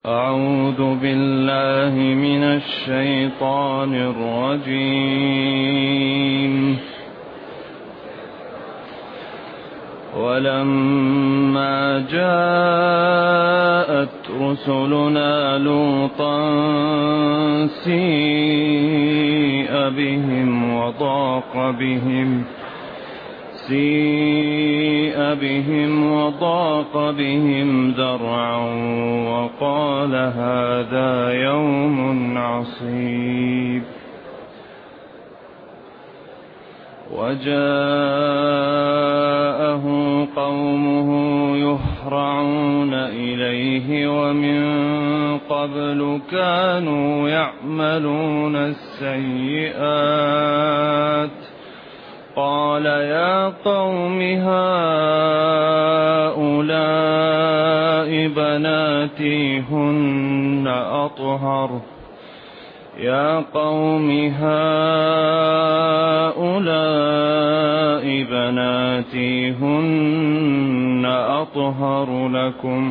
أعوذ بالله من الشيطان الرجيم. ولما جاءت رسلنا لوطا سيء بهم وضاق بهم ذرعا وقال هذا يوم عصيب. وجاءه قومه يهرعون إليه ومن قبل كانوا يعملون السيئات. قال يا قوم هؤلاء بناتي هن أطهر لكم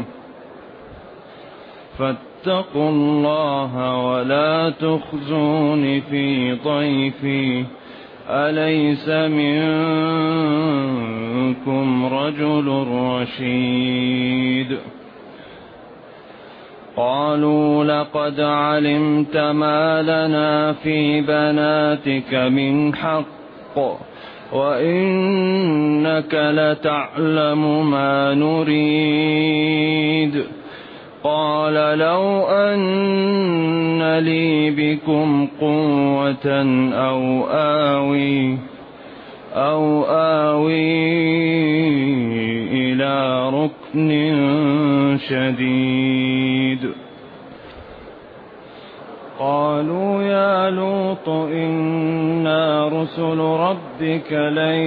فاتقوا الله ولا تخزون في ضيفي أليس منكم رجل رشيد. قالوا لقد علمت ما لنا في بناتك من حق وإنك لتعلم ما نريد. قال لو أن لي بكم قوة أو آوي إلى ركن شديد. قالوا يا لوط إنا رسل ربك لن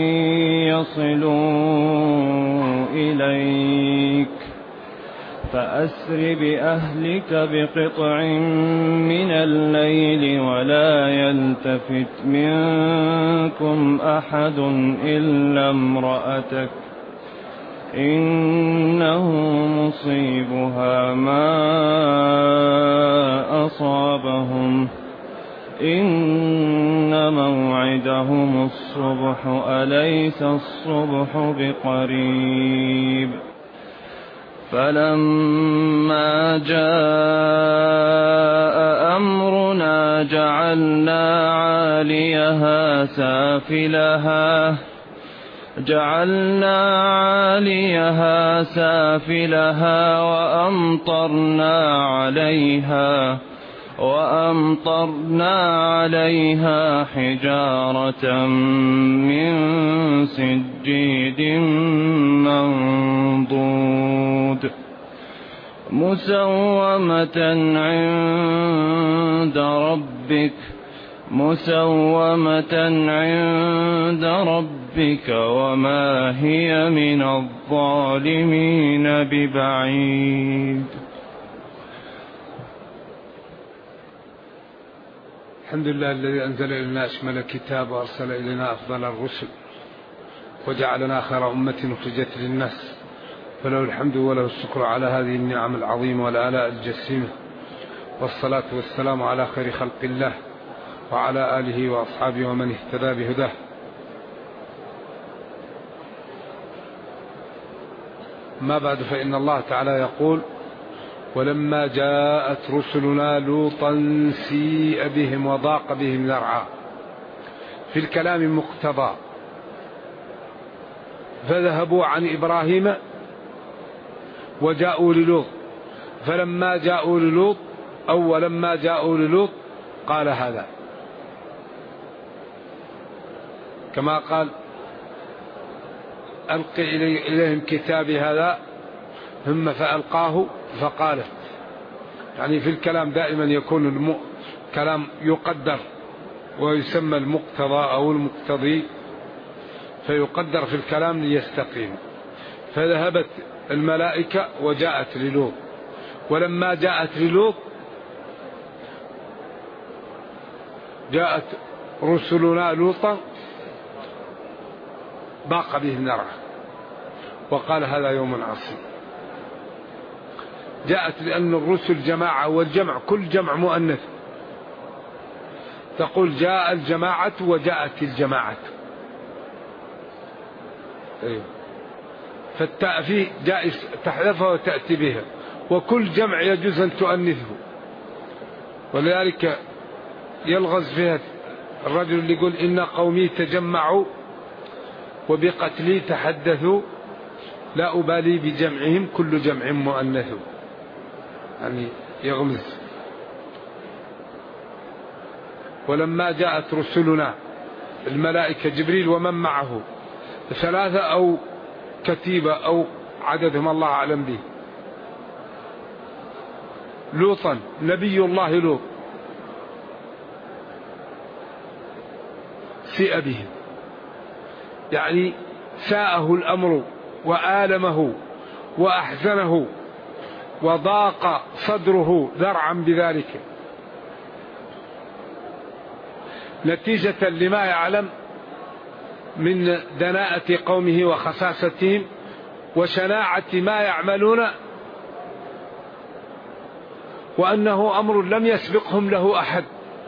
يصلوا إليك فأسر بأهلك بقطع من الليل ولا يلتفت منكم أحد إلا امرأتك إنه مصيبها ما أصابهم إن موعدهم الصبح أليس الصبح بقريب. فلما جاء أمرنا جعلنا عاليها سافلها وأمطرنا عليها حجارة من سجيل منضود مسومة عند ربك وما هي من الظالمين ببعيد. الحمد لله الذي أنزل إلينا أشمل الكتاب وأرسل إلينا أفضل الرسل وجعلنا خير أمة أخرجت للناس فله الحمد وله الشكر على هذه النعم العظيمة والآلاء الجسيمة. والصلاة والسلام على خير خلق الله وعلى آله وأصحابه ومن اهتدى بهداه. ما بعد، فإن الله تعالى يقول ولما جاءت رسلنا لوطا سيء بهم وضاق بهم ذرعا. في الكلام مقتضى، فذهبوا عن إبراهيم وجاءوا للوط، فلما جاءوا للوط قال هذا، كما قال ألقي إليهم كتابي هذا ثم فألقاه فقالت. يعني في الكلام دائما يكون كلام يقدر ويسمى المقتضى أو المقتضي، فيقدر في الكلام ليستقيم. فذهبت الملائكة وجاءت للوط، ولما جاءت للوط جاءت رسلنا لوطا ضاق به ذرعا وقال هذا يوم عصيب. جاءت لأن الرسل جماعة، والجمع كل جمع مؤنث، تقول جاء الجماعة وجاءت الجماعة. أيوه. فالتاء فيه جائز تحذفها وتأتي بها، وكل جمع يجوز أن تؤنثه. ولذلك يلغز فيها الرجل اللي يقول إن قومي تجمعوا وبقتلي تحدثوا لا أبالي بجمعهم كل جمع مؤنث، يعني يغمز. ولما جاءت رسلنا الملائكة جبريل ومن معه 3 أو كتيبة أو عددهم الله أعلم به، لوطا نبي الله لوط سيء بهم، يعني ساءه الأمر وآلمه وأحزنه وضاق صدره ذرعا بذلك، نتيجة لما يعلم من دناءة قومه وخساستهم وشناعة ما يعملون، وأنه أمر لم يسبقهم له أحد،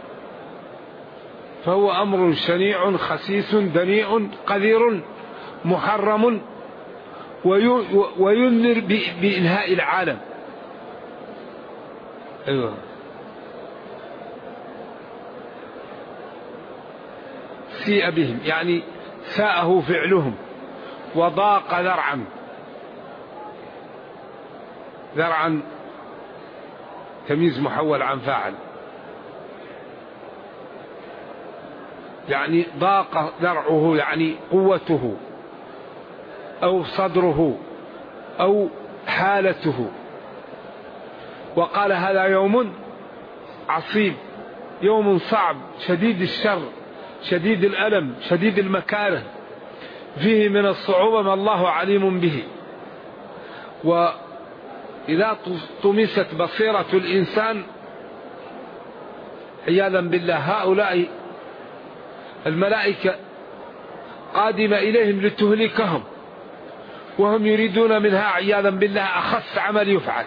فهو أمر شنيع خسيس دنيء قذير محرم، وينذر بإنهاء العالم. أيوة. سيء بهم يعني ساءه فعلهم وضاق ذرعا، ذرعا تمييز محول عن فاعل، يعني ضاق ذرعه يعني قوته أو صدره أو حالته. وقال هذا يوم عصيب، يوم صعب شديد الشر شديد الألم شديد المكاره، فيه من الصعوبة ما الله عليم به. وإذا طمست بصيرة الإنسان عياذا بالله، هؤلاء الملائكة قادمة إليهم لتهلكهم، وهم يريدون منها عياذا بالله أخص عمل يفعل.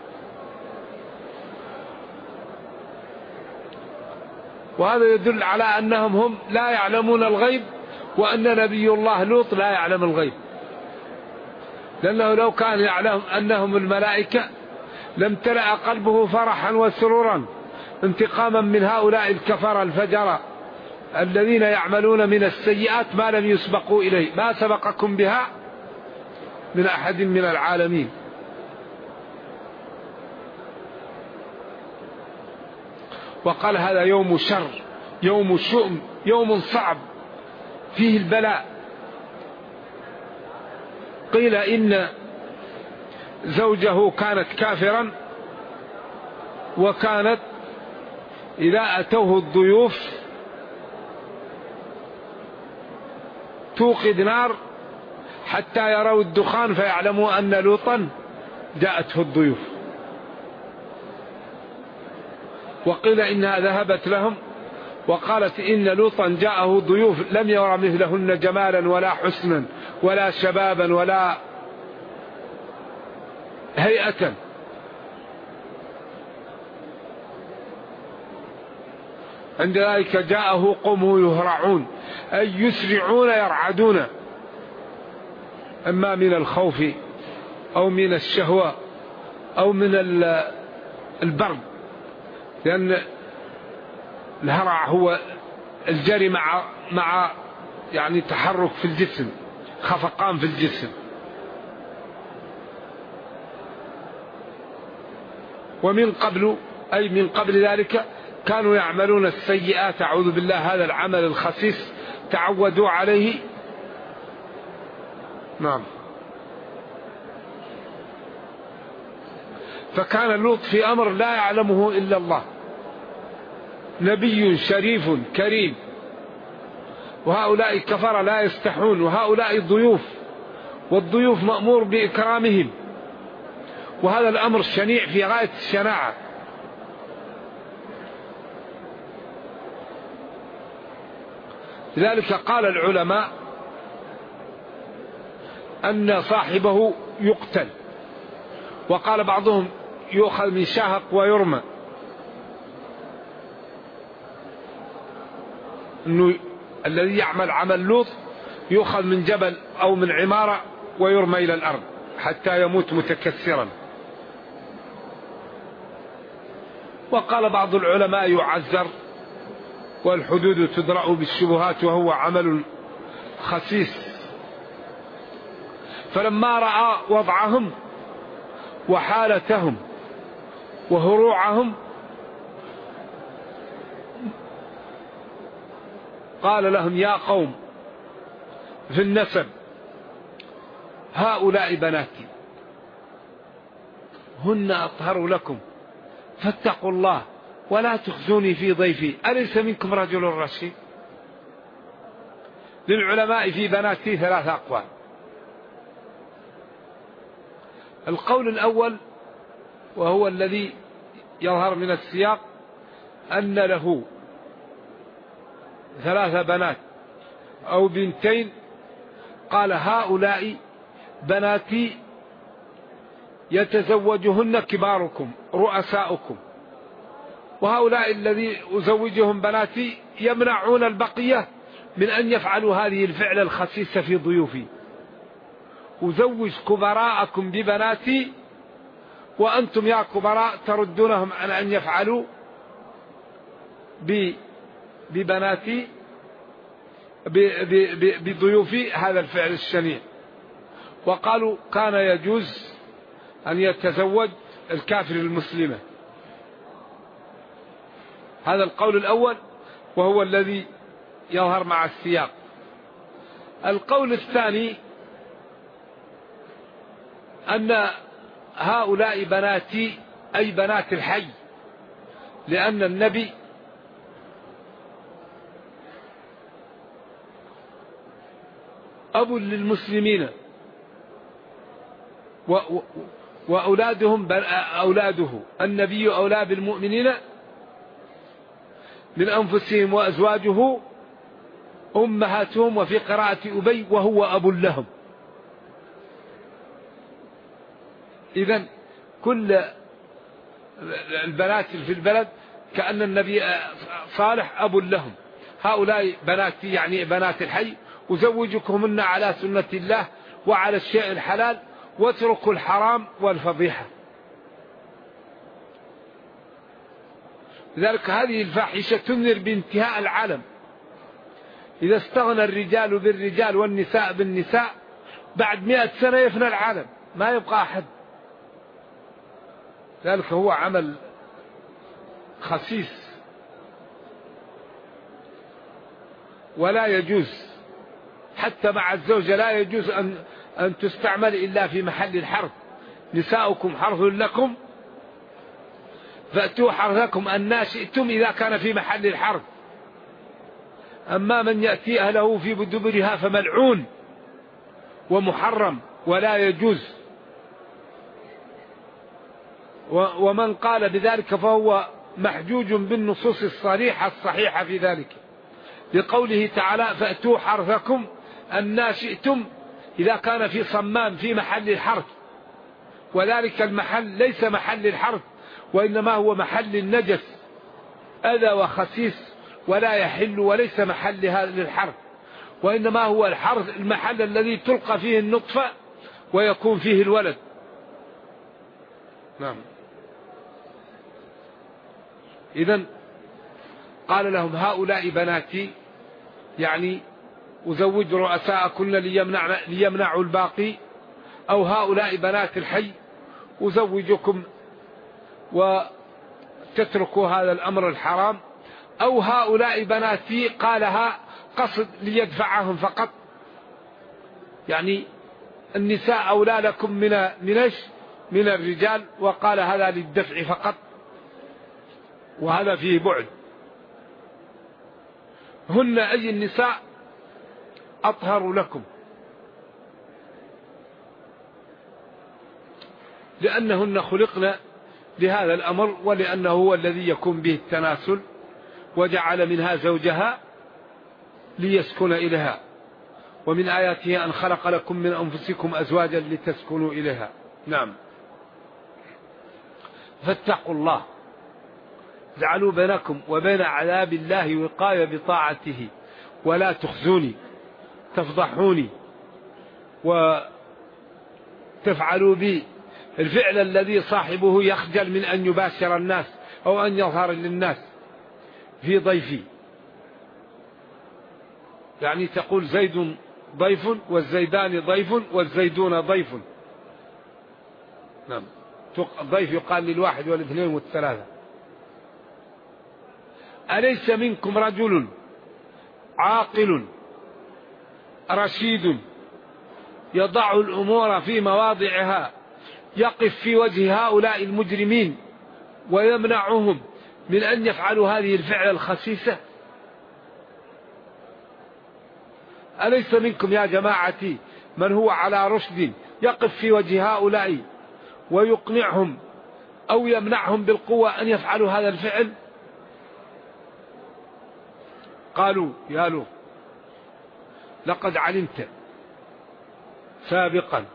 وهذا يدل على أنهم هم لا يعلمون الغيب، وأن نبي الله لوط لا يعلم الغيب، لأنه لو كان يعلم أنهم الملائكة لم تلأ قلبه فرحا وسرورا انتقاما من هؤلاء الكفر الفجر الذين يعملون من السيئات ما لم يسبقوا إليه، ما سبقكم بها من أحد من العالمين. وقال هذا يوم شر يوم شؤم يوم صعب فيه البلاء. قيل إن زوجه كانت كافرا، وكانت إذا أتوه الضيوف توقد نار حتى يروا الدخان فيعلموا أن لوطا جاءته الضيوف. وقيل إنها ذهبت لهم وقالت إن لوطا جاءه ضيوف لم يرى مثلهن جمالا ولا حسنا ولا شبابا ولا هيئة. عند ذلك جاءه قومه يهرعون أي يسرعون يرعدون، أما من الخوف أو من الشهوة أو من البرد، لأن الهرع هو الجري مع يعني تحرك في الجسم، خفقان في الجسم. ومن قبل أي من قبل ذلك كانوا يعملون السيئات، أعوذ بالله، هذا العمل الخسيس تعودوا عليه. نعم. فكان لوط في أمر لا يعلمه إلا الله، نبي شريف كريم، وهؤلاء الكفرة لا يستحون، وهؤلاء الضيوف، والضيوف مأمور بإكرامهم، وهذا الأمر شنيع في غاية الشناعة. لذلك قال العلماء أن صاحبه يقتل، وقال بعضهم يؤخذ من شاهق ويرمى، أنه الذي يعمل عمل لوط يؤخذ من جبل أو من عمارة ويرمى إلى الأرض حتى يموت متكسرا. وقال بعض العلماء يعذر والحدود تدرأ بالشبهات وهو عمل خسيس. فلما رأى وضعهم وحالتهم وهروعهم قال لهم يا قوم في النسب هؤلاء بناتي هن أطهر لكم فاتقوا الله ولا تخزوني في ضيفي أليس منكم رجل رشيد. للعلماء في بناتي 3 أقوال. القول الأول وهو الذي يظهر من السياق أن له 3 بنات أو بنتين، قال هؤلاء بناتي يتزوجهن كباركم رؤساؤكم، وهؤلاء الذي أزوجهم بناتي يمنعون البقية من أن يفعلوا هذه الفعل الخسيسة في ضيوفي. أزوج كبراءكم ببناتي وأنتم يا كبراء تردونهم عن أن يفعلوا ببناتي بضيوفي هذا الفعل الشنيع. وقالوا كان يجوز أن يتزوج الكافر المسلمة. هذا القول الأول وهو الذي يظهر مع السياق. القول الثاني أن هؤلاء بناتي أي بنات الحي، لأن النبي أب للمسلمين وأولادهم أولاده. النبي أولى بالمؤمنين من أنفسهم وأزواجه أمهاتهم، وفي قراءة أبي وهو أب لهم. إذن كل البنات في البلد كأن النبي صالح أب لهم. هؤلاء بناتي يعني بنات الحي أزوجكمن على سنة الله وعلى الشيء الحلال واتركوا الحرام والفضيحة. لذلك هذه الفاحشة تنذر بانتهاء العالم. إذا استغنى الرجال بالرجال والنساء بالنساء بعد 100 سنة يفنى العالم، ما يبقى أحد. ذلك هو عمل خسيس ولا يجوز، حتى مع الزوجة لا يجوز أن تستعمل إلا في محل الحرث. نساؤكم حرث لكم فأتوا حرثكم أن شئتم إذا كان في محل الحرث. أما من يأتي أهله في دبرها فملعون ومحرم ولا يجوز. ومن قال بذلك فهو محجوج بالنصوص الصريحة الصحيحة في ذلك، لقوله تعالى فأتوا حرثكم أن شئتم إذا كان في صمام في محل الحرث، وذلك المحل ليس محل الحرث وإنما هو محل النجس أذى وخسيس ولا يحل وليس محل للحرث، وإنما هو الحرث المحل الذي تلقى فيه النطفة ويكون فيه الولد. نعم. إذن قال لهم هؤلاء بناتي يعني أزوج رؤساءكن ليمنعوا الباقي، أو هؤلاء بنات الحي أزوجكم وتتركوا هذا الأمر الحرام، أو هؤلاء بناتي قالها قصد ليدفعهم فقط، يعني النساء أولى لكم من الرجال، وقال هذا للدفع فقط، وهذا فيه بعد. هن أي النساء أطهر لكم، لأنهن خلقن لهذا الأمر، ولأنه هو الذي يكون به التناسل، وجعل منها زوجها ليسكن إليها. ومن آياته أن خلق لكم من أنفسكم أزواجا لتسكنوا إليها. نعم. فاتقوا الله، اجعلوا بينكم وبين عذاب الله وقاية بطاعته، ولا تخزوني تفضحوني وتفعلوا بي الفعل الذي صاحبه يخجل من أن يباشر الناس أو أن يظهر للناس في ضيفي. يعني تقول زيد ضيف والزيدان ضيف والزيدون ضيف. نعم، ضيف يقال للواحد والاثنين والثلاثة. أليس منكم رجل عاقل رشيد يضع الأمور في مواضعها، يقف في وجه هؤلاء المجرمين ويمنعهم من أن يفعلوا هذه الفعل الخسيسة؟ أليس منكم يا جماعتي من هو على رشد يقف في وجه هؤلاء ويقنعهم أو يمنعهم بالقوة أن يفعلوا هذا الفعل؟ قالوا يا لوط لقد علمت سابقا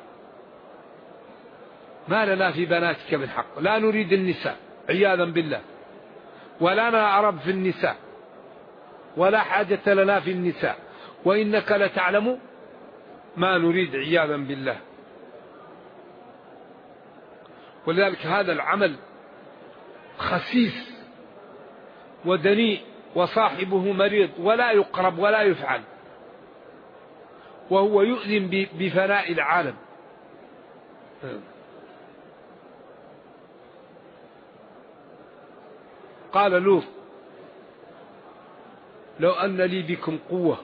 ما لنا في بناتك من حق، لا نريد النساء عياذا بالله، ولا نعرب في النساء، ولا حاجة لنا في النساء، وإنك لتعلم ما نريد عياذا بالله. ولذلك هذا العمل خسيس ودنيء وصاحبه مريض ولا يقرب ولا يفعل، وهو يؤذن بفناء العالم. قال لوط لو أن لي بكم قوة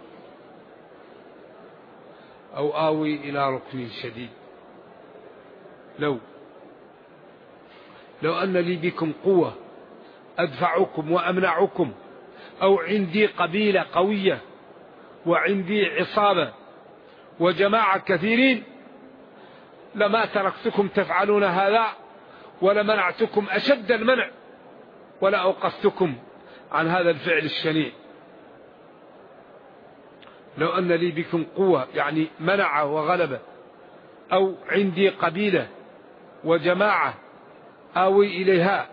أو آوي إلى ركن شديد. لو أن لي بكم قوة أدفعكم وأمنعكم، أو عندي قبيلة قوية وعندي عصابة وجماعة كثيرين، لما تركتكم تفعلون هذا ولمنعتكم أشد المنع ولا أوقفتكم عن هذا الفعل الشنيع. لو أن لي بكم قوة يعني منع وغلبة، أو عندي قبيلة وجماعة آوي إليها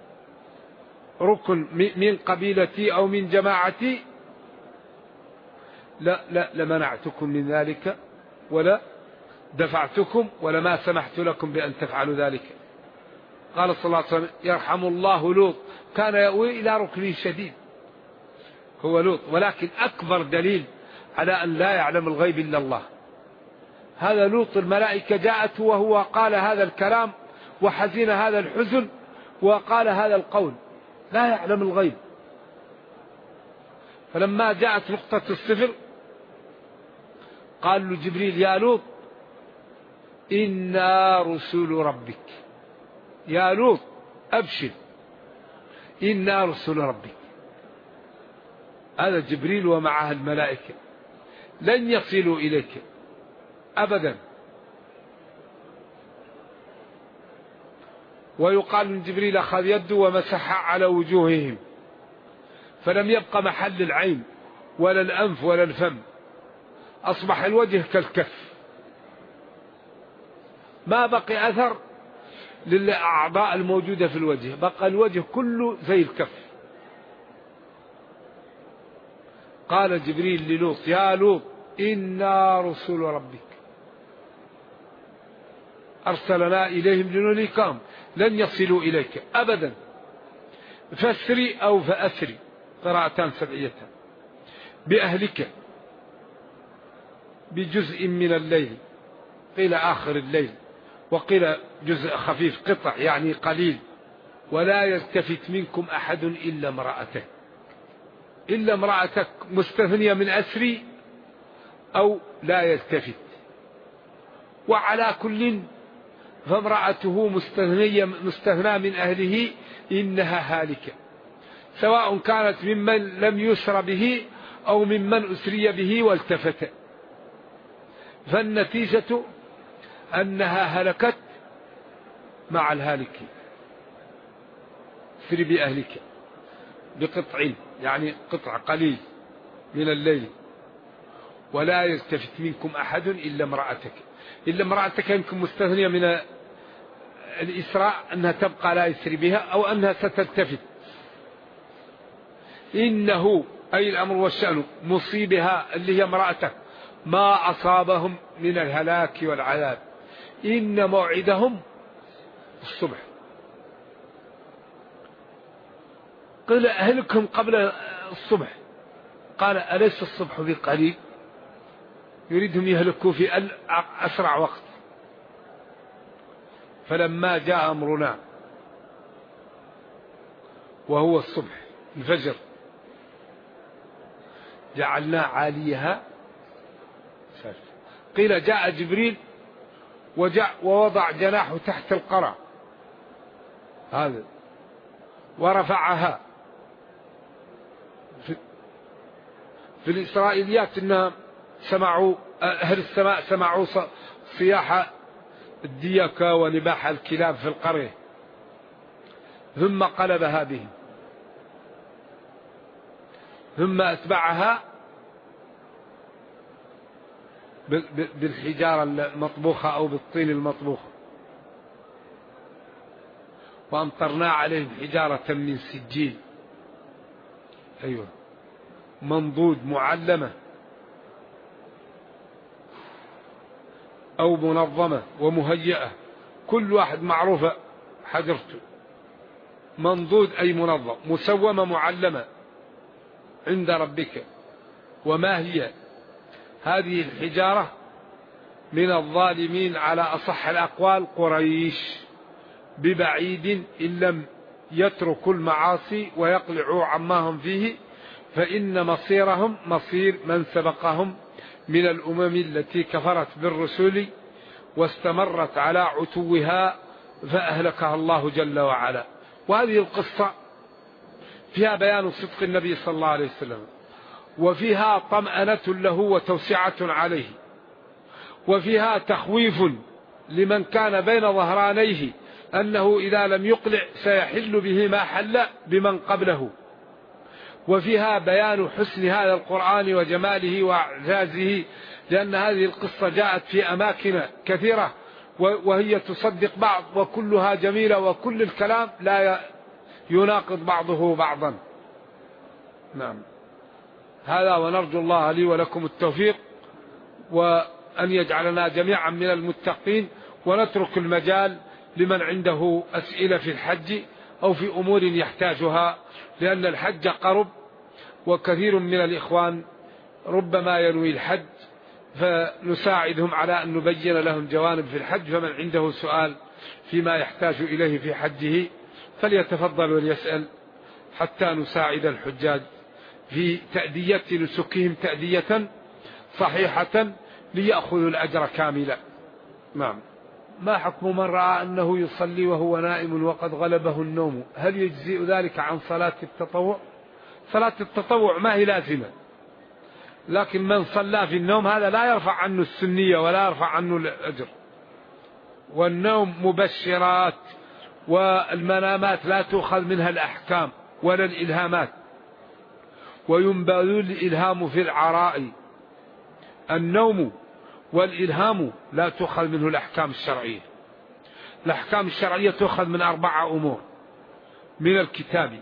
ركن من قبيلتي أو من جماعتي، لمنعتكم من ذلك ولا دفعتكم ولما سمحت لكم بأن تفعلوا ذلك. قال صلى الله عليه وسلم يرحم الله لوط كان يأوي إلى ركن شديد، هو لوط. ولكن أكبر دليل على أن لا يعلم الغيب إلا الله، هذا لوط الملائكة جاءته وهو قال هذا الكلام وحزن هذا الحزن وقال هذا القول، لا يعلم الغيب. فلما جاءت نقطة الصفر قال له جبريل يا لوط إنا رسول ربك، يا لوط أبشر إنا رسول ربك. هذا جبريل ومعه الملائكة لن يصلوا إليك أبدا. ويقال من جبريل أخذ يده ومسح على وجوههم فلم يبق محل العين ولا الأنف ولا الفم، أصبح الوجه كالكف، ما بقي أثر للأعضاء الموجودة في الوجه، بقى الوجه كله زي الكف. قال جبريل للوط يا لوط إنا رسول ربك أرسلنا إليهم لنهلكهم لن يصلوا إليك أبدا، فاسري أو فأسري قراءتان سبعية بأهلك بجزء من الليل، قيل آخر الليل وقيل جزء خفيف قطع يعني قليل، ولا يلتفت منكم أحد إلا امرأتك، إلا امرأتك مستثنية من أسري أو لا يلتفت. وعلى كل فامرأته مستثنى من أهله إنها هالكة، سواء كانت ممن لم يسر به أو ممن أسري به والتفت، فالنتيجة أنها هلكت مع الهالك. سر بأهلك بقطع يعني قطع قليل من الليل، ولا يلتفت منكم أحد إلا امرأتك، إلا امرأتك يمكن مستثنية من الإسراء أنها تبقى لا يسري بها أو أنها ستلتفت. إنه أي الأمر والشأن مصيبها اللي هي امرأتك ما أصابهم من الهلاك والعذاب، إن موعدهم الصبح. قيل أهلكم قبل الصبح، قال أليس الصبح بقريب؟ يريدهم يهلكوا في أسرع وقت. فلما جاء أمرنا وهو الصبح الفجر جعلنا عاليها، قيل جاء جبريل ووضع جناحه تحت القرع هذا ورفعها. في الإسرائيليات إنها سمعوا أهل السماء سمعوا صياح الديكة ونباح الكلاب في القرية، ثم قلبها بهم، ثم أتبعها بالحجارة المطبوخة أو بالطين المطبوخ، وأمطرنا عليهم حجارة من سجيل، أيوة منضود معلمة أو منظمة ومهيئة، كل واحد معروفة حجرته، منضود أي منظم، مسومة معلمة عند ربك. وما هي هذه الحجارة من الظالمين على أصح الأقوال قريش ببعيد إن لم يتركوا المعاصي ويقلعوا عما هم فيه، فإن مصيرهم مصير من سبقهم من الأمم التي كفرت بالرسل واستمرت على عتوها فأهلكها الله جل وعلا. وهذه القصة فيها بيان صدق النبي صلى الله عليه وسلم، وفيها طمأنة له وتوسعة عليه، وفيها تخويف لمن كان بين ظهرانيه أنه إذا لم يقلع سيحل به ما حل بمن قبله، وفيها بيان حسن هذا القرآن وجماله وإعجازه، لأن هذه القصة جاءت في أماكن كثيرة وهي تصدق بعض وكلها جميلة، وكل الكلام لا يناقض بعضه بعضا. نعم، هذا ونرجو الله لي ولكم التوفيق، وأن يجعلنا جميعا من المتقين، ونترك المجال لمن عنده أسئلة في الحج أو في أمور يحتاجها، لأن الحج قرب، وكثير من الإخوان ربما ينوي الحج، فنساعدهم على أن نبين لهم جوانب في الحج. فمن عنده سؤال فيما يحتاج إليه في حجه فليتفضل وليسأل، حتى نساعد الحجاج في تأدية نسكهم تأدية صحيحة ليأخذوا الأجر كاملا. نعم. ما حكم من رأى أنه يصلي وهو نائم وقد غلبه النوم؟ هل يجزئ ذلك عن صلاة التطوع؟ صلاة التطوع ما هي لازمة، لكن من صلى في النوم هذا لا يرفع عنه السنية ولا يرفع عنه الأجر. والنوم مبشرات، والمنامات لا تؤخذ منها الأحكام ولا الإلهامات، وينبذل الإلهام في العراء. النوم والإلهام لا تؤخذ منه الأحكام الشرعية. الأحكام الشرعية تؤخذ من 4 أمور: من الكتاب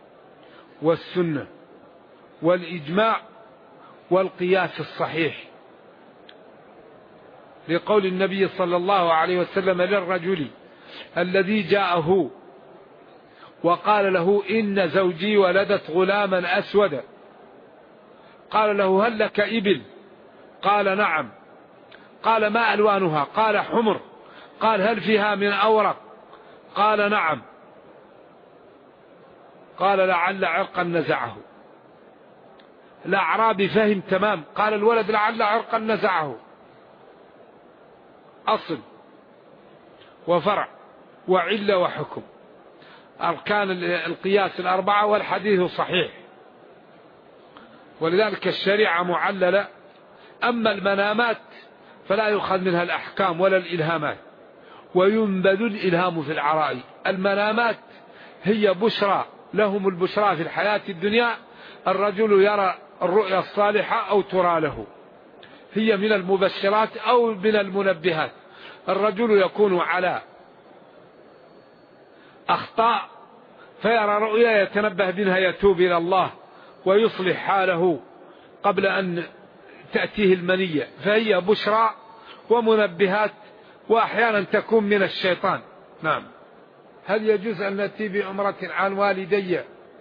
والسنة والإجماع والقياس الصحيح، لقول النبي صلى الله عليه وسلم للرجل الذي جاءه وقال له: إن زوجي ولدت غلاما أسودا. قال له: هل لك إبل؟ قال: نعم. قال: ما ألوانها؟ قال: حمر. قال: هل فيها من أورق؟ قال: نعم. قال: لعل عرقا نزعه. الأعرابي فهم تمام، قال الولد: لعل عرقا نزعه. أصل وفرع وعلة وحكم، أركان القياس 4، والحديث صحيح، ولذلك الشريعة معللة. أما المنامات فلا يؤخذ منها الأحكام ولا الإلهامات، وينبذ الإلهام في العراء. المنامات هي بشرى لهم، البشرى في الحياة الدنيا، الرجل يرى الرؤيا الصالحة أو ترى له، هي من المبشرات أو من المنبهات. الرجل يكون على أخطاء فيرى رؤيا يتنبه منها يتوب إلى الله ويصلح حاله قبل أن تأتيه المنية، فهي بشرى ومنبهات، وأحيانا تكون من الشيطان. نعم. هل يجوز أن نأتي بعمرة عن والدي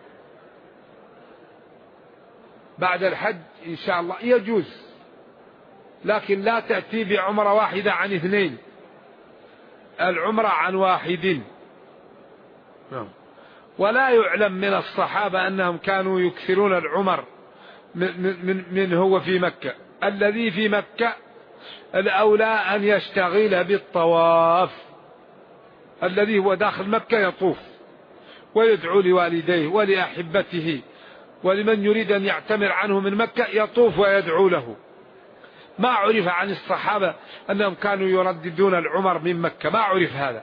بعد الحج؟ إن شاء الله يجوز، لكن لا تأتي بعمرة واحدة عن اثنين، العمرة عن واحد. نعم. ولا يعلم من الصحابة أنهم كانوا يكثرون العمر من هو في مكة. الذي في مكة الأولى أن يشتغل بالطواف، الذي هو داخل مكة يطوف ويدعو لوالديه ولأحبته ولمن يريد أن يعتمر عنه من مكة يطوف ويدعو له. ما عرف عن الصحابة أنهم كانوا يرددون العمر من مكة، ما عرف هذا.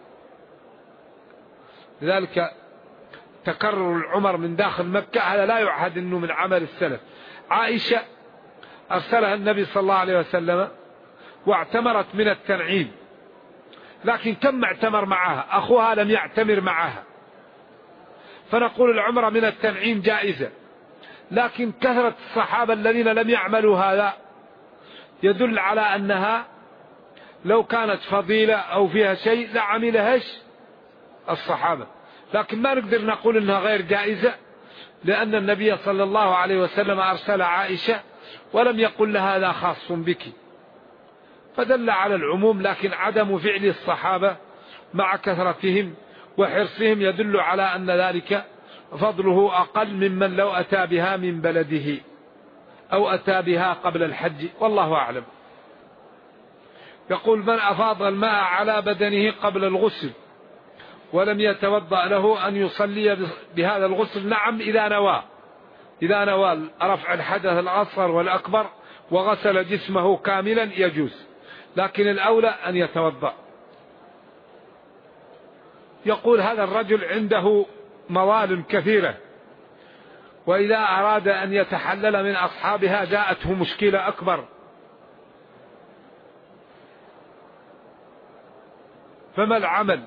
لذلك تكرر العمر من داخل مكة هذا لا يعهد أنه من عمل السلف. عائشة أرسلها النبي صلى الله عليه وسلم واعتمرت من التنعيم، لكن كم اعتمر معها؟ أخوها لم يعتمر معها، فنقول العمرة من التنعيم جائزة، لكن كثرة الصحابة الذين لم يعملوا هذا يدل على أنها لو كانت فضيلة أو فيها شيء لعملهاش الصحابة، لكن ما نقدر نقول أنها غير جائزة، لأن النبي صلى الله عليه وسلم أرسل عائشة ولم يقل لها هذا خاص بك، فدل على العموم. لكن عدم فعل الصحابة مع كثرتهم وحرصهم يدل على أن ذلك فضله أقل ممن لو أتى بها من بلده أو أتى بها قبل الحج، والله أعلم. يقول: من أفاض الماء على بدنه قبل الغسل ولم يتوضأ له أن يصلي بهذا الغسل؟ نعم، إذا نوى رفع الحدث الأصغر والأكبر وغسل جسمه كاملا يجوز، لكن الأولى أن يتوضأ. يقول: هذا الرجل عنده موال كثيرة، وإذا أراد أن يتحلل من أصحابها جاءته مشكلة أكبر، فما العمل؟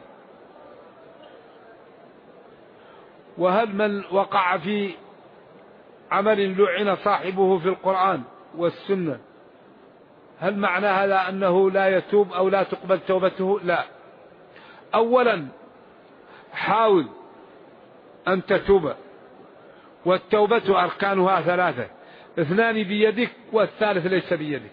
وهل من وقع في عمل لعن صاحبه في القرآن والسنة هل معنى هذا أنه لا يتوب أو لا تقبل توبته؟ لا. أولا حاول أن تتوب، والتوبة أركانها ثلاثة: اثنان بيدك والثالث ليس بيدك.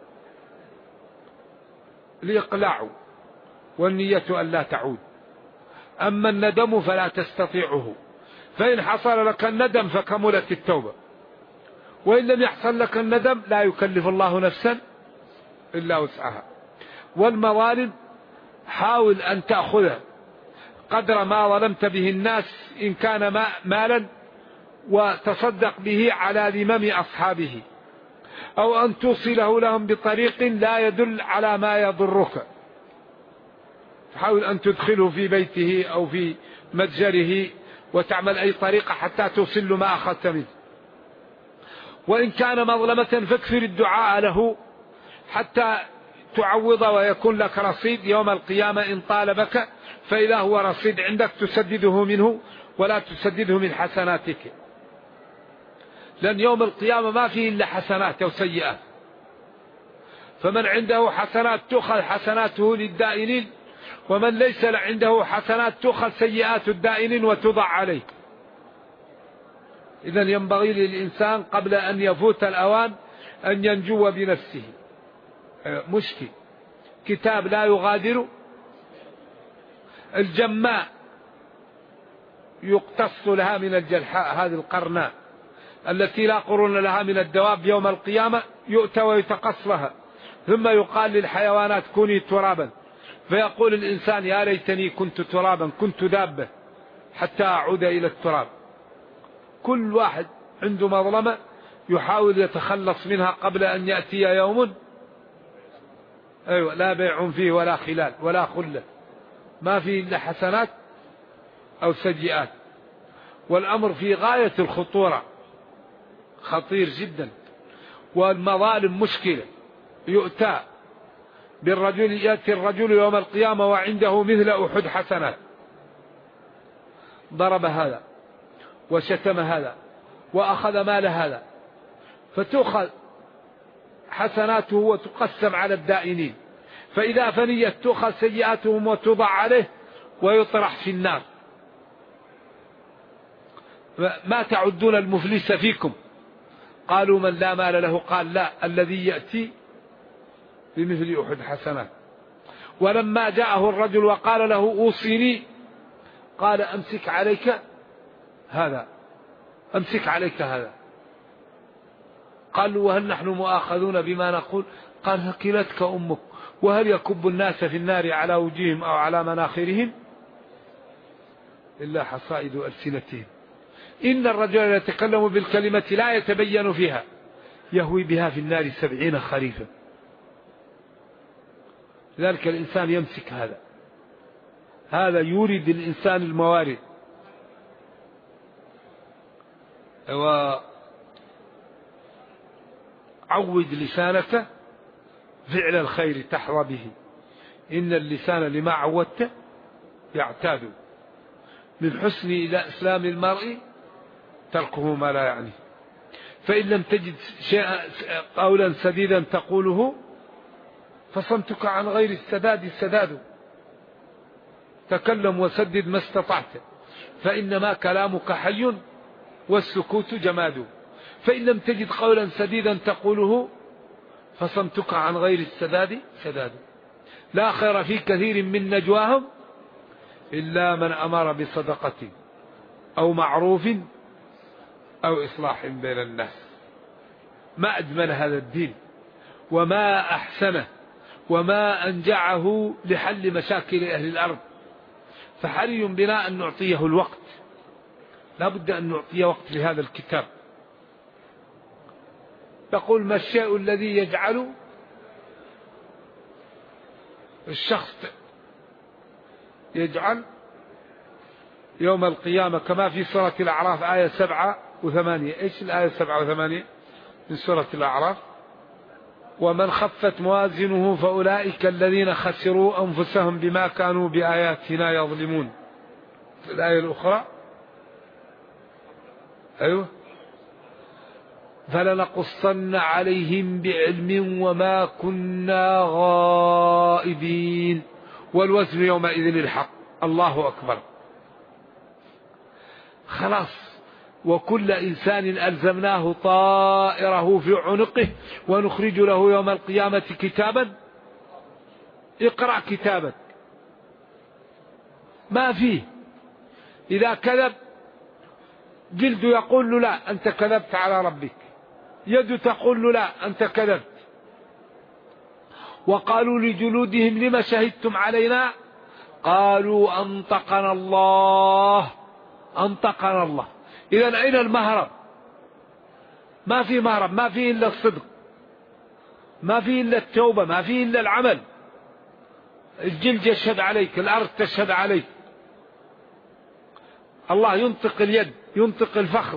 الإقلاع والنية أن لا تعود. أما الندم فلا تستطيعه، فإن حصل لك الندم فكملت التوبة، وإن لم يحصل لك الندم لا يكلف الله نفسا إلا وسعها. والمظالم حاول أن تأخذ قدر ما ظلمت به الناس إن كان مالا وتصدق به على ذمم أصحابه، أو أن توصله لهم بطريق لا يدل على ما يضرك، حاول أن تدخله في بيته أو في متجره وتعمل أي طريقة حتى توصل له ما أخذت منه. وإن كان مظلمة فاكثر الدعاء له حتى تعوض ويكون لك رصيد يوم القيامة إن طالبك، فإذا هو رصيد عندك تسدده منه ولا تسدده من حسناتك، لأن يوم القيامة ما فيه إلا حسنات أو سيئات، فمن عنده حسنات تؤخذ حسناته للدائنين، ومن ليس عنده حسنات تؤخذ سيئات الدائنين وتضع عليه. إذن ينبغي للإنسان قبل أن يفوت الأوان أن ينجو بنفسه. مشكل كتاب لا يغادر الجماء يقتص لها من الجلحاء، هذه القرناء التي لا قرون لها من الدواب، يوم القيامة يؤتى ويتقص لها، ثم يقال للحيوانات كوني ترابا، فيقول الإنسان يا ليتني كنت ترابا كنت دابة حتى أعود إلى التراب. كل واحد عنده مظلمة يحاول يتخلص منها قبل أن يأتي يوم لا بيع فيه ولا خلال ولا خلة، ما فيه إلا حسنات أو سيئات. والأمر في غاية الخطورة، خطير جدا. والمظالم مشكلة. يؤتى بالرجل، يأتي الرجل يوم القيامة وعنده مثل أحد حسنات، ضرب هذا وشتم هذا وأخذ مال هذا، فتؤخذ حسناته وتقسم على الدائنين، فإذا فنيت تؤخذ سيئاتهم وتوضع عليه ويطرح في النار. ما تعدون المفلس فيكم؟ قالوا من لا مال له، قال لا، الذي يأتي بمثل أحد حسنات. ولما جاءه الرجل وقال له أوصيني، قال أمسك عليك هذا، أمسك عليك هذا. قالوا وهل نحن مؤاخذون بما نقول؟ قال ثقلتك أمك. وهل يكب الناس في النار على وجوههم أو على مناخرهم إلا حصائد ألسنتهم. إن الرجل يتكلم بالكلمة لا يتبين فيها يهوي بها في النار 70 خريفا. لذلك الإنسان يمسك هذا يورد الإنسان الموارد. وعود لسانك فعل الخير تحظى به، إن اللسان لما عودت يعتاد. من حسن إلى إسلام المرء تركه ما لا يعني. فإن لم تجد شيئا قولا سديدا تقوله فصمتك عن غير السداد السداد. تكلم وسدد ما استطعت، فإنما كلامك حي والسكوت جماد. فإن لم تجد قولا سديدا تقوله فصمتك عن غير السداد سداد. لا خير في كثير من نجواهم إلا من أمر بصدقة أو معروف أو إصلاح بين الناس. ما أجمل هذا الدين وما أحسنه وما أنجعه لحل مشاكل أهل الأرض. فحري بنا أن نعطيه الوقت، لا بد أن نعطيه وقت لهذا الكتاب. يقول ما الشيء الذي يجعل الشخص يجعل يوم القيامة كما في سورة الأعراف آية 7 و8. إيش الآية 7 و8 من سورة الأعراف؟ ومن خفت موازنه فأولئك الذين خسروا أنفسهم بما كانوا بآياتنا يظلمون. في الآية الأخرى أيوه فلنقصن عليهم بعلم وما كنا غائبين والوزن يومئذ الحق. الله أكبر. خلاص. وكل إنسان ألزمناه طائره في عنقه ونخرج له يوم القيامة كتابا اقرأ كتابك. ما فيه. إذا كذب جلد يقول له لا أنت كذبت على ربك، يد تقول له لا أنت كذبت. وقالوا لجلودهم لما شهدتم علينا؟ قالوا أنطقنا الله. أنطقنا الله. إذن أين المهرب؟ ما في مهرب، ما في إلا الصدق، ما في إلا التوبة، ما في إلا العمل. الجلد يشهد عليك، الأرض تشهد عليك، الله ينطق اليد، ينطق الفخذ.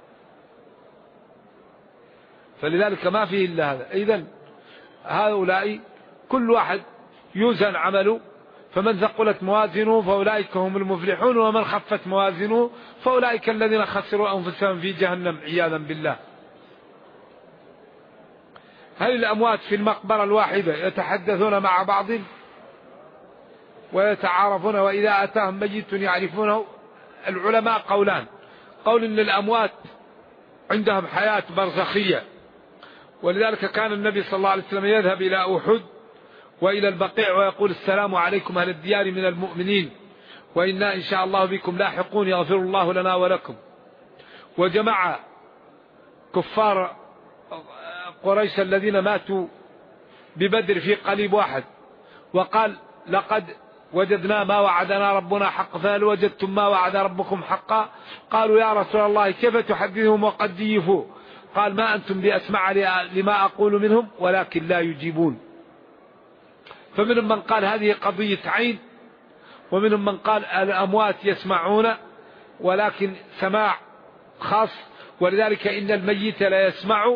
فلذلك ما فيه إلا هذا. إذن هؤلاء كل واحد يوزن عمله، فمن ثقلت موازنه فأولئك هم المفلحون ومن خفت موازنه فأولئك الذين خسروا أنفسهم في جهنم عياذا بالله. هل الأموات في المقبرة الواحدة يتحدثون مع بعض ويتعارفون وإذا أتاهم ميت يعرفونه؟ العلماء قولان: قول إن الأموات عندهم حياة برزخية، ولذلك كان النبي صلى الله عليه وسلم يذهب إلى أحد وإلى البقيع ويقول السلام عليكم أهل الديار من المؤمنين وإنا إن شاء الله بكم لاحقون يغفر الله لنا ولكم. وجمع كفار قريش الذين ماتوا ببدر في قليب واحد وقال: لقد وجدنا ما وعدنا ربنا حق، فهل وجدتم ما وعد ربكم حقا؟ قالوا يا رسول الله كيف تحدثهم وقد جيفوا؟ قال: ما أنتم بأسمع لما أقول منهم ولكن لا يجيبون. فمنهم من قال هذه قضية عين، ومنهم من قال الأموات يسمعون ولكن سماع خاص، ولذلك إن الميت لا يسمع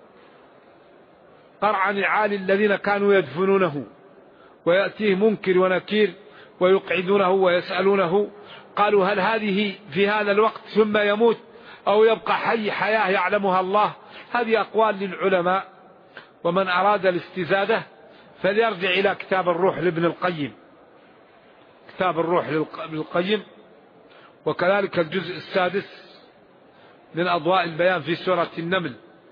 قرع نعال الذين كانوا يدفنونه، ويأتيه منكر ونكير ويقعدونه ويسألونه قالوا هل هذه في هذا الوقت ثم يموت أو يبقى حي حياة يعلمها الله؟ هذه أقوال للعلماء، ومن أراد الاستزادة فليرجع إلى كتاب الروح لابن القيم، كتاب الروح لابن القيم، وكذلك الجزء السادس من أضواء البيان في سورة النمل: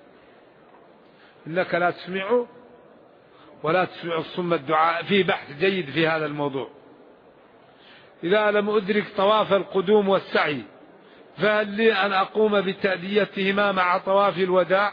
إنك لا تسمع ولا تسمع الصم الدعاء. في بحث جيد في هذا الموضوع. إذا لم أدرك طواف القدوم والسعي فهل لي أن أقوم بتأديتهما مع طواف الوداع؟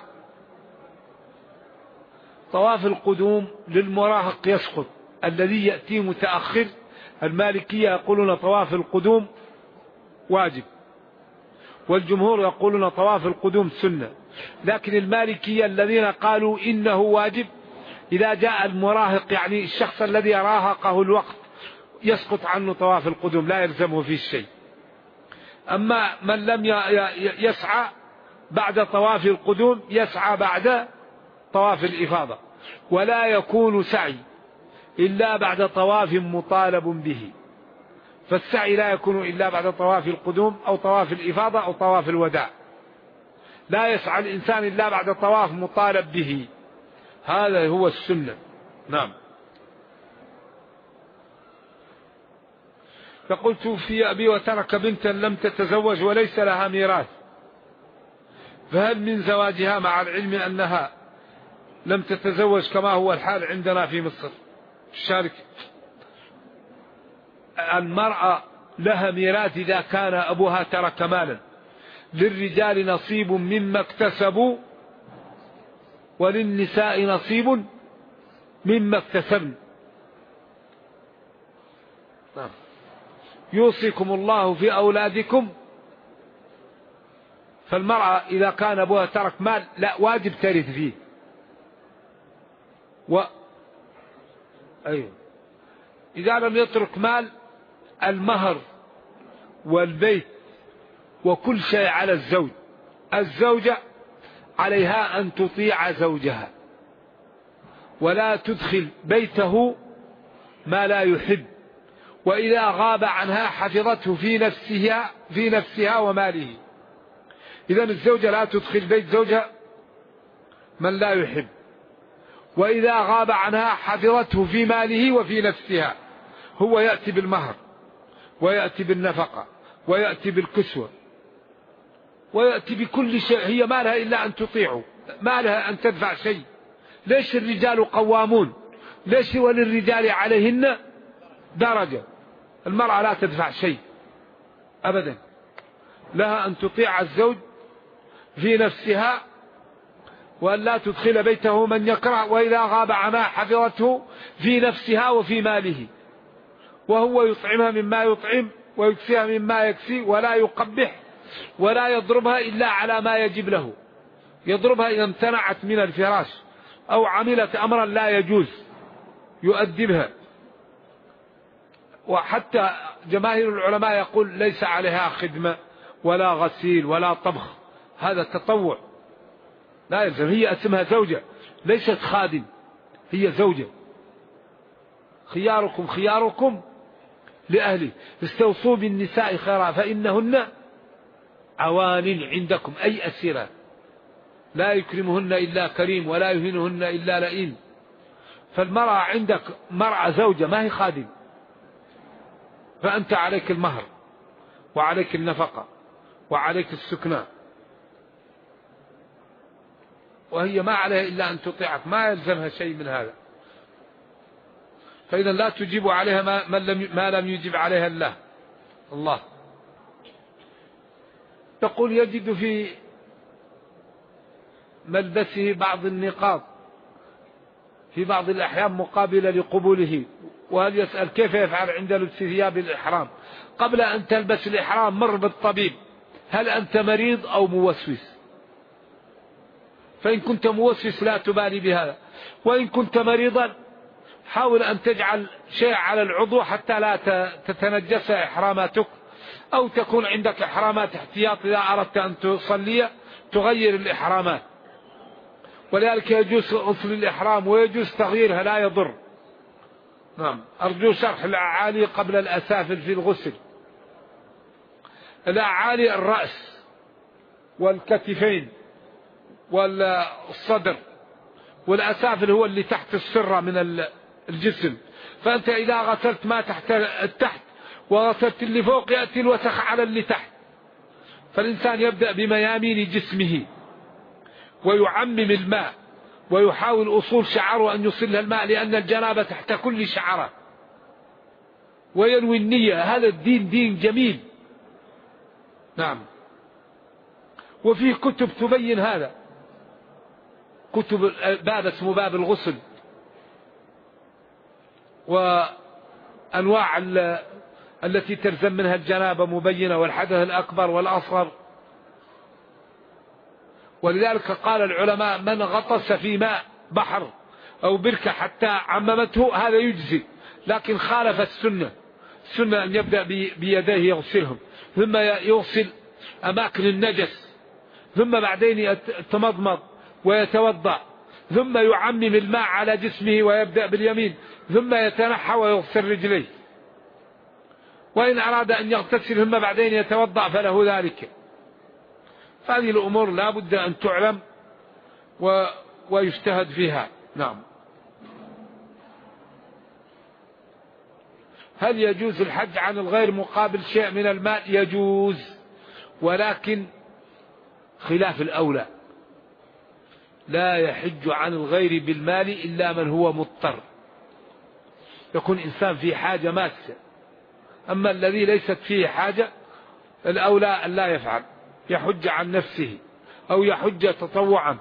طواف القدوم للمراهق يسقط، الذي يأتي متأخر. المالكية يقولون طواف القدوم واجب، والجمهور يقولون طواف القدوم سنة، لكن المالكية الذين قالوا إنه واجب إذا جاء المراهق، يعني الشخص الذي راهقه الوقت، يسقط عنه طواف القدوم، لا يلزمه فيه شيء. أما من لم يسعى بعد طواف القدوم يسعى بعد طواف الإفاضة، ولا يكون سعي إلا بعد طواف مطالب به، فالسعي لا يكون إلا بعد طواف القدوم أو طواف الإفاضة أو طواف الوداع. لا يسعى الإنسان إلا بعد طواف مطالب به، هذا هو السنة. نعم. فقلت توفي أبي وترك بنتا لم تتزوج وليس لها ميراث، فهل من زواجها مع العلم أنها لم تتزوج كما هو الحال عندنا في مصر؟ الشارك المرأة لها ميراث إذا كان أبوها ترك مالا، للرجال نصيب مما اكتسبوا وللنساء نصيب مما اكتسبن. يوصيكم الله في أولادكم، فالمرأة إذا كان أبوها ترك مال لا واجب ترث فيه. أيوه. إذا لم يترك مال، المهر والبيت وكل شيء على الزوج. الزوجة عليها أن تطيع زوجها ولا تدخل بيته ما لا يحب، وإذا غاب عنها حفظته في نفسها وماله. إذن الزوجة لا تدخل بيت زوجها من لا يحب، وإذا غاب عنها حفظته في ماله وفي نفسها. هو يأتي بالمهر ويأتي بالنفقة ويأتي بالكسوة ويأتي بكل شيء، هي ما لها إلا أن تطيعه، ما لها أن تدفع شيء. ليش الرجال قوامون؟ ليش وللرجال عليهن درجة؟ المرأة لا تدفع شيء أبدا، لها أن تطيع الزوج في نفسها وأن لا تدخل بيته من يكره، وإذا غاب عنها حفظته في نفسها وفي ماله، وهو يطعمها مما يطعم ويكسيها مما يكسي، ولا يقبح ولا يضربها إلا على ما يجب له. يضربها إذا امتنعت من الفراش أو عملت أمرا لا يجوز يؤدبها. وحتى جماهير العلماء يقول ليس عليها خدمة ولا غسيل ولا طبخ، هذا تطوع لا يلزم. هي اسمها زوجة ليست خادم، هي زوجة. خياركم خياركم لأهله، استوصوا بالنساء خيرا فإنهن عوان عندكم، أي أسيرات، لا يكرمهن إلا كريم ولا يهينهن إلا لئيم. فالمرأة عندك مرأة زوجة ما هي خادم، فأنت عليك المهر وعليك النفقة وعليك السكنى، وهي ما عليها إلا أن تطيعك، ما يلزمها شيء من هذا. فإذا لا تجيب عليها ما لم يجب عليها الله. تقول يجد في ملبسه بعض النقاط في بعض الأحيان مقابلة لقبوله، وهل يسأل كيف يفعل عند لبس ثياب الإحرام؟ قبل أن تلبس الإحرام مر بالطبيب، هل أنت مريض أو موسوس؟ فإن كنت موسوس لا تبالي بهذا، وإن كنت مريضا حاول أن تجعل شيء على العضو حتى لا تتنجس إحراماتك، أو تكون عندك إحرامات احتياط إذا أردت أن تصلي تغير الإحرامات. ولذلك يجوز غسل الإحرام ويجوز تغييرها لا يضر. نعم. أرجو شرح الأعالي قبل الأسافل في الغسل. الأعالي الرأس والكتفين والصدر، والأسافل هو اللي تحت السرة من الجسم. فأنت إذا غسلت ما تحت التحت وغسلت اللي فوق يأتي الوسخ على اللي تحت. فالإنسان يبدأ بميامين جسمه ويعمم الماء ويحاول أصول شعره أن يصلها الماء، لأن الجنابة تحت كل شعره، وينوي النية. هذا الدين دين جميل. نعم. وفي كتب تبين هذا، كتب باب اسمه باب الغسل، وأنواع التي تلزم منها الجنابة مبينة، والحدث الأكبر والأصغر. ولذلك قال العلماء من غطس في ماء بحر أو بركة حتى عممته هذا يجزي، لكن خالف السنة. السنة أن يبدأ بيديه يغسلهم، ثم يغسل أماكن النجس، ثم بعدين يتمضمض ويتوضأ، ثم يعمم الماء على جسمه ويبدأ باليمين، ثم يتنحى ويغسل رجليه، وإن أراد أن يغتسل ثم بعدين يتوضأ فله ذلك. هذه الأمور لا بد أن تعلم ويجتهد فيها. نعم. هل يجوز الحج عن الغير مقابل شيء من المال؟ يجوز، ولكن خلاف الأولى. لا يحج عن الغير بالمال إلا من هو مضطر، يكون إنسان في حاجة ماسة. أما الذي ليست فيه حاجة الأولى أن لا يفعل، يحج عن نفسه أو يحج تطوعا.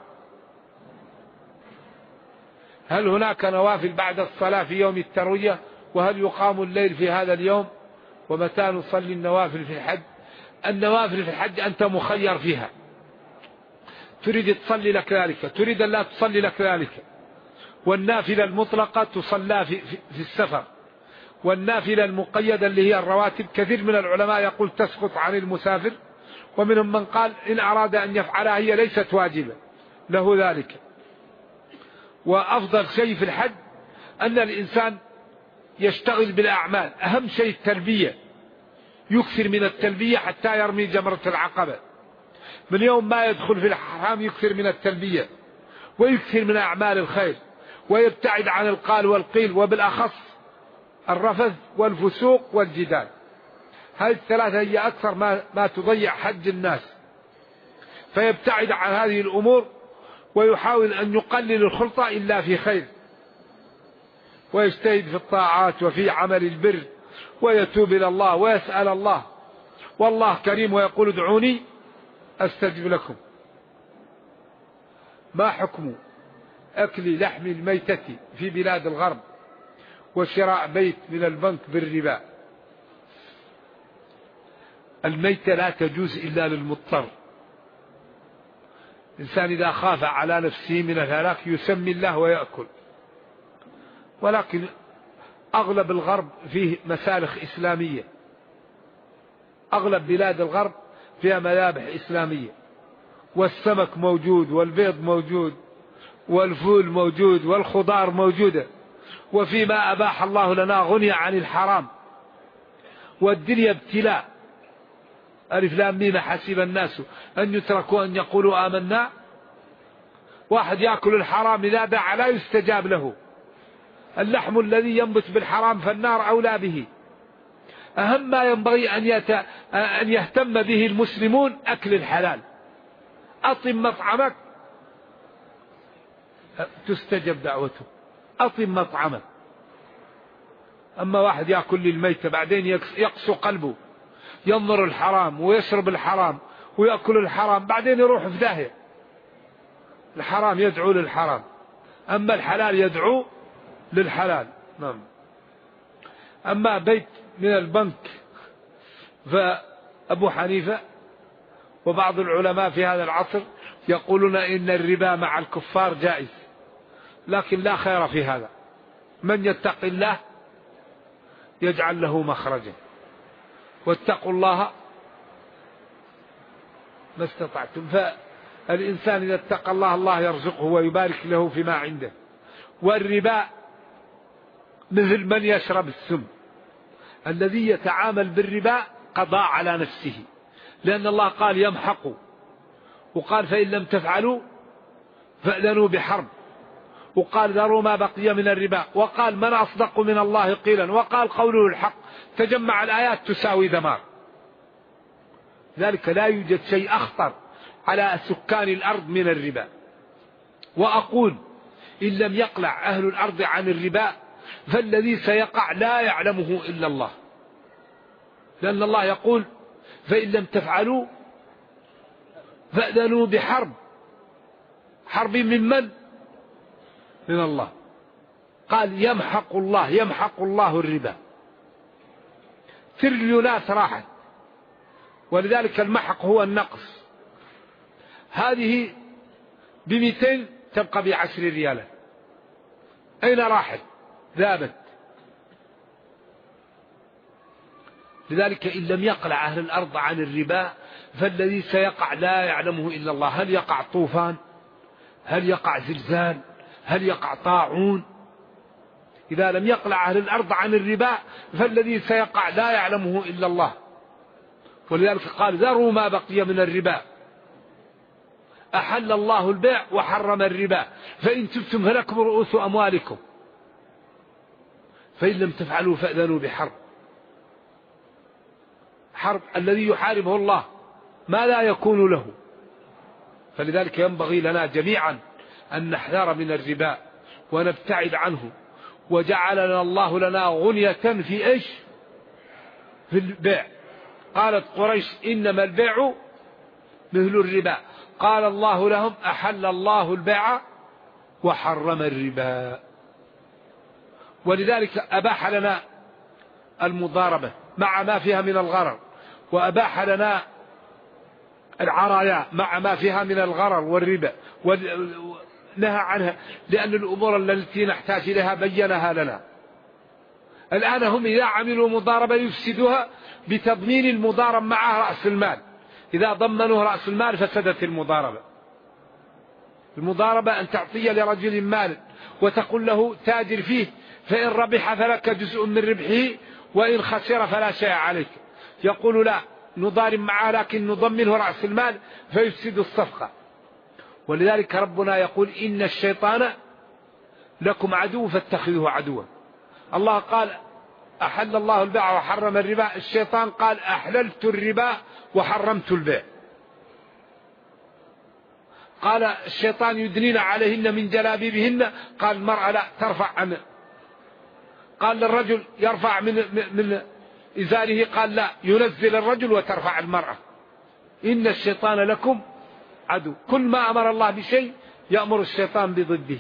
هل هناك نوافل بعد الصلاة في يوم التروية؟ وهل يقام الليل في هذا اليوم؟ ومتى نصلي النوافل في الحج؟ النوافل في الحج أنت مخير فيها، تريد تصلي لك ذلك، تريد أن لا تصلي لك ذلك. والنافلة المطلقة تصلى في السفر، والنافلة المقيدة اللي هي الرواتب كثير من العلماء يقول تسقط عن المسافر، ومنهم من قال إن أراد أن يفعلها هي ليست واجبة له ذلك. وأفضل شيء في الحج أن الإنسان يشتغل بالأعمال، أهم شيء التلبية، يكثر من التلبية حتى يرمي جمرة العقبة. من يوم ما يدخل في الحرام يكثر من التلبية ويكثر من أعمال الخير، ويبتعد عن القال والقيل، وبالأخص الرفث والفسوق والجدال. هذه الثلاثة هي أكثر ما تضيع حج الناس، فيبتعد عن هذه الأمور ويحاول أن يقلل الخلطة إلا في خير، ويجتهد في الطاعات وفي عمل البر، ويتوب إلى الله ويسأل الله، والله كريم ويقول ادعوني أستجب لكم. ما حكم أكل لحم الميتة في بلاد الغرب وشراء بيت من البنك بالربا؟ الميتة لا تجوز إلا للمضطر. الإنسان إذا خاف على نفسه من الهلاك يسمي الله ويأكل. ولكن أغلب الغرب فيه مسالخ إسلامية، أغلب بلاد الغرب فيها مذابح إسلامية، والسمك موجود والبيض موجود والفول موجود والخضار موجودة، وفيما أباح الله لنا غني عن الحرام. والدنيا ابتلاء. ألف لام ميم حسب الناس أن يتركوا أن يقولوا آمنا. واحد يأكل الحرام إذا دعا لا يستجاب له. اللحم الذي ينبت بالحرام فالنار أولى به. أهم ما ينبغي أن يهتم به المسلمون أكل الحلال. أطم مطعمك تستجب دعوته، أطم مطعمك. أما واحد يأكل الميتة بعدين يقسو قلبه، ينظر الحرام ويشرب الحرام ويأكل الحرام، بعدين يروح في داهية. الحرام يدعو للحرام، أما الحلال يدعو للحلال. نعم. أما بيت من البنك فأبو حنيفة وبعض العلماء في هذا العصر يقولون إن الربا مع الكفار جائز، لكن لا خير في هذا. من يتق الله يجعل له مخرجا، واتقوا الله ما استطعتم. فالإنسان إذا اتقى الله الله يرزقه ويبارك له فيما عنده. والربا مثل من يشرب السم، الذي يتعامل بالربا قضاء على نفسه، لأن الله قال يمحق، وقال فإن لم تفعلوا فأذنوا بحرب، وقال ذروا ما بقي من الربا، وقال من أصدق من الله قيلا، وقال قوله الحق. تجمع الآيات تساوي دمار. ذلك لا يوجد شيء أخطر على سكان الأرض من الربا. وأقول إن لم يقلع أهل الأرض عن الربا فالذي سيقع لا يعلمه إلا الله، لأن الله يقول فإن لم تفعلوا فأذنوا بحرب. حرب من من؟ من الله. قال يمحق الله الربا. تريليونات راحت، ولذلك المحق هو النقص. هذه ب200 تبقى ب10 ريالات. أين راحت؟ ذابت. لذلك إن لم يقلع أهل الأرض عن الربا فالذي سيقع لا يعلمه إلا الله. هل يقع طوفان؟ هل يقع زلزال؟ هل يقع طاعون؟ إذا لم يقلع أهل الأرض عن الربا فالذي سيقع لا يعلمه إلا الله. ولذلك قال ذروا ما بقي من الربا، أحل الله البيع وحرم الربا، فإن تبتم فلكم رؤوس أموالكم، فإن لم تفعلوا فأذنوا بحرب. حرب الذي يحاربه الله ما لا يكون له. فلذلك ينبغي لنا جميعا أن نحذر من الربا ونبتعد عنه. وجعلنا الله لنا غنية في إيش؟ في البيع. قالت قريش إنما البيع مثل الربا، قال الله لهم أحل الله البيع وحرم الربا. ولذلك أباح لنا المضاربة مع ما فيها من الغرر، وأباح لنا العرايا مع ما فيها من الغرر والربا، ونهى عنها، لأن الأمور التي نحتاج إليها بينها لنا. الآن هم إذا عملوا مضاربة يفسدوها بتضمين المضارب معه رأس المال. إذا ضمنوه رأس المال فسدت المضاربة. المضاربة أن تعطي لرجل مال وتقول له تاجر فيه، فإن ربح فلك جزء من ربحه وإن خسر فلا شيء عليك. يقول لا، نضارب معه لكن نضمنه رأس المال فيفسد الصفقة. ولذلك ربنا يقول إن الشيطان لكم عدو فاتخذوه عدوا. الله قال أحل الله البيع وحرم الربا، الشيطان قال أحللت الربا وحرمت البيع. قال الشيطان يدنين عليهن من جلابيبهن، قال المرأة لا ترفع عنه. قال للرجل يرفع من إزاره، قال لا، ينزل الرجل وترفع المرأة. إن الشيطان لكم عدو. كل ما أمر الله بشيء يأمر الشيطان بضده.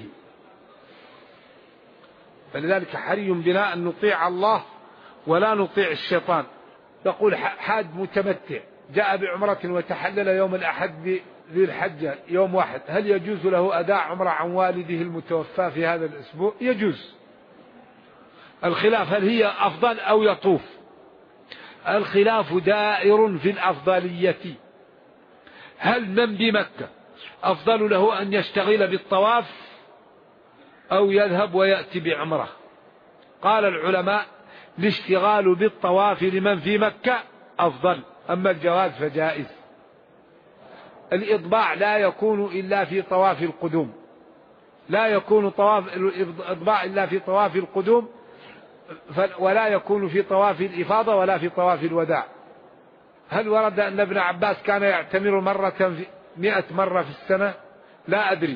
فلذلك حري بنا أن نطيع الله ولا نطيع الشيطان. يقول حاج متمتع جاء بعمرة وتحلل يوم الأحد ذي الحجة يوم واحد، هل يجوز له أداء عمرة عن والده المتوفى في هذا الأسبوع؟ يجوز. الخلاف هل هي أفضل أو يطوف. الخلاف دائر في الأفضلية. هل من بمكة أفضل له أن يشتغل بالطواف أو يذهب ويأتي بعمرة؟ قال العلماء الاشتغال بالطواف لمن في مكة أفضل، أما الجواز فجائز. الإضباع لا يكون إلا في طواف القدوم، لا يكون الإضباع إلا في طواف القدوم، ولا يكون في طواف الإفاضة ولا في طواف الوداع. هل ورد أن ابن عباس كان يعتمر 100 مرة في السنة؟ لا أدري.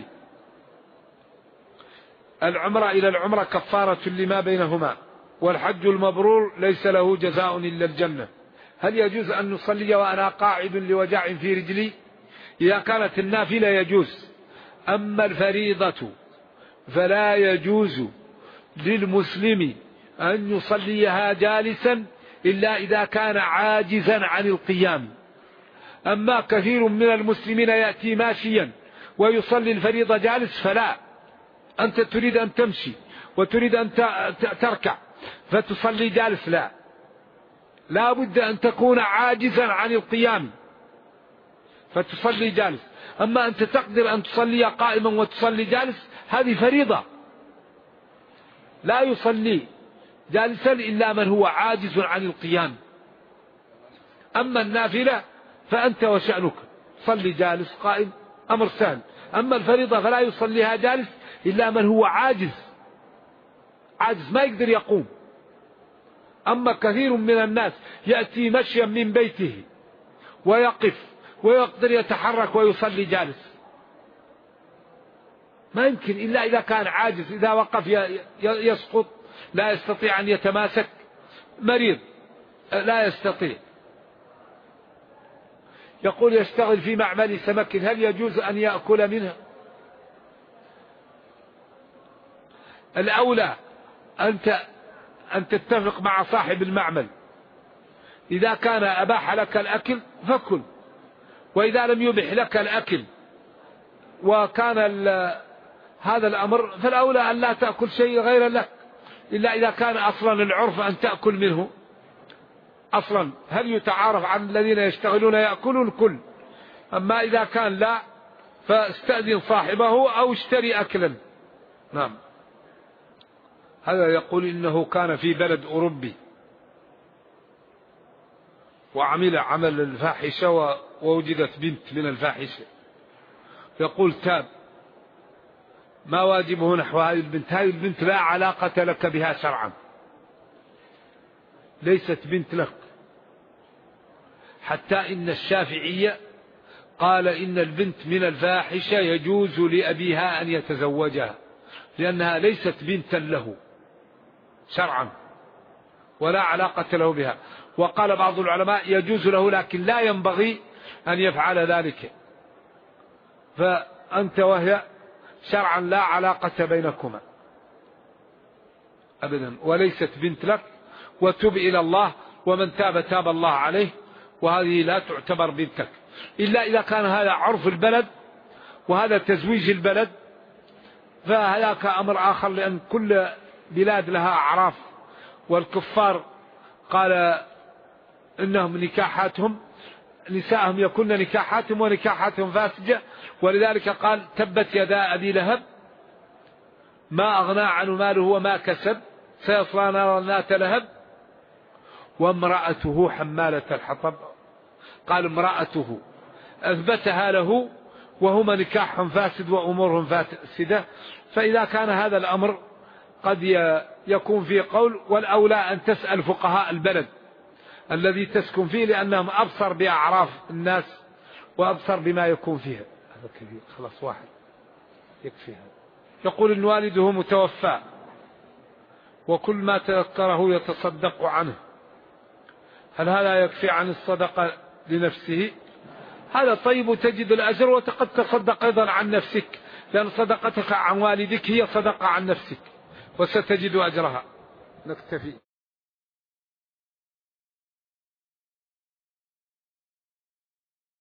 العمرة إلى العمرة كفارة لما بينهما، والحج المبرور ليس له جزاء إلا الجنة. هل يجوز أن نصلي وأنا قاعد لوجع في رجلي؟ إذا كانت النافلة يجوز، أما الفريضة فلا يجوز للمسلم أن يصليها جالسا إلا إذا كان عاجزا عن القيام. أما كثير من المسلمين يأتي ماشيا ويصلي الفريضة جالس فلا. أنت تريد أن تمشي وتريد أن تركع فتصلي جالس، لا بد أن تكون عاجزا عن القيام فتصلي جالس. أما أنت تقدر أن تصلي قائما وتصلي جالس، هذه فريضة. لا يصلي جالسا إلا من هو عاجز عن القيام. أما النافلة فأنت وشأنك، صلي جالس قائم أمر سهل. أما الفريضة فلا يصليها جالس إلا من هو عاجز ما يقدر يقوم. أما كثير من الناس يأتي مشيا من بيته ويقف ويقدر يتحرك ويصلي جالس، ما يمكن إلا إذا كان عاجز، إذا وقف يسقط، لا يستطيع أن يتماسك، مريض لا يستطيع. يقول يشتغل في معمل سمك، هل يجوز أن يأكل منها؟ الأولى أن تتفق مع صاحب المعمل، إذا كان أباح لك الأكل فكل، وإذا لم يبح لك الأكل وكان هذا الأمر فالأولى أن لا تأكل شيء غير لك، إلا إذا كان أصلا العرف أن تأكل منه. أصلا هل يتعارف عن الذين يشتغلون يأكلون الكل؟ أما إذا كان لا فاستأذن صاحبه أو اشتري أكلا. نعم. هذا يقول إنه كان في بلد أوروبي وعمل عمل الفاحشة ووجدت بنت من الفاحشة، يقول تاب، ما واجبه نحو هذه البنت؟ هذه البنت لا علاقة لك بها شرعا، ليست بنت لك. حتى إن الشافعية قال إن البنت من الفاحشة يجوز لأبيها أن يتزوجها، لأنها ليست بنتا له شرعا ولا علاقة له بها. وقال بعض العلماء يجوز له لكن لا ينبغي أن يفعل ذلك، فأنت وهي شرعا لا علاقة بينكما أبدا، وليست بنت لك. وتب إلى الله، ومن تاب تاب الله عليه، وهذه لا تعتبر بنتك إلا إذا كان هذا عرف البلد وهذا تزويج البلد، فهذاك أمر آخر، لأن كل بلاد لها أعراف، والكفار قال إنهم نكاحاتهم نساءهم يكون نكاحاتهم ونكاحاتهم فاسدة، ولذلك قال تبت يدا أبي لهب ما أغنى عنه ماله وما كسب سيصلى نارا ذات لهب وامرأته حمالة الحطب. قال امرأته أثبتها له وهما نكاح فاسد وأمورهم فاسدة. فإذا كان هذا الأمر قد يكون فيه قول، والأولى أن تسأل فقهاء البلد الذي تسكن فيه، لأنهم أبصر بأعراف الناس وأبصر بما يكون فيها. هذا كثير، خلاص واحد يكفي هذا. يقول إن والده متوفى وكل ما تذكره يتصدق عنه، هل هذا يكفي عن الصدقة لنفسه؟ هذا طيب وتجد الأجر، وقد تصدق أيضا عن نفسك، لأن صدقتك عن والدك هي صدقة عن نفسك وستجد أجرها. نكتفي.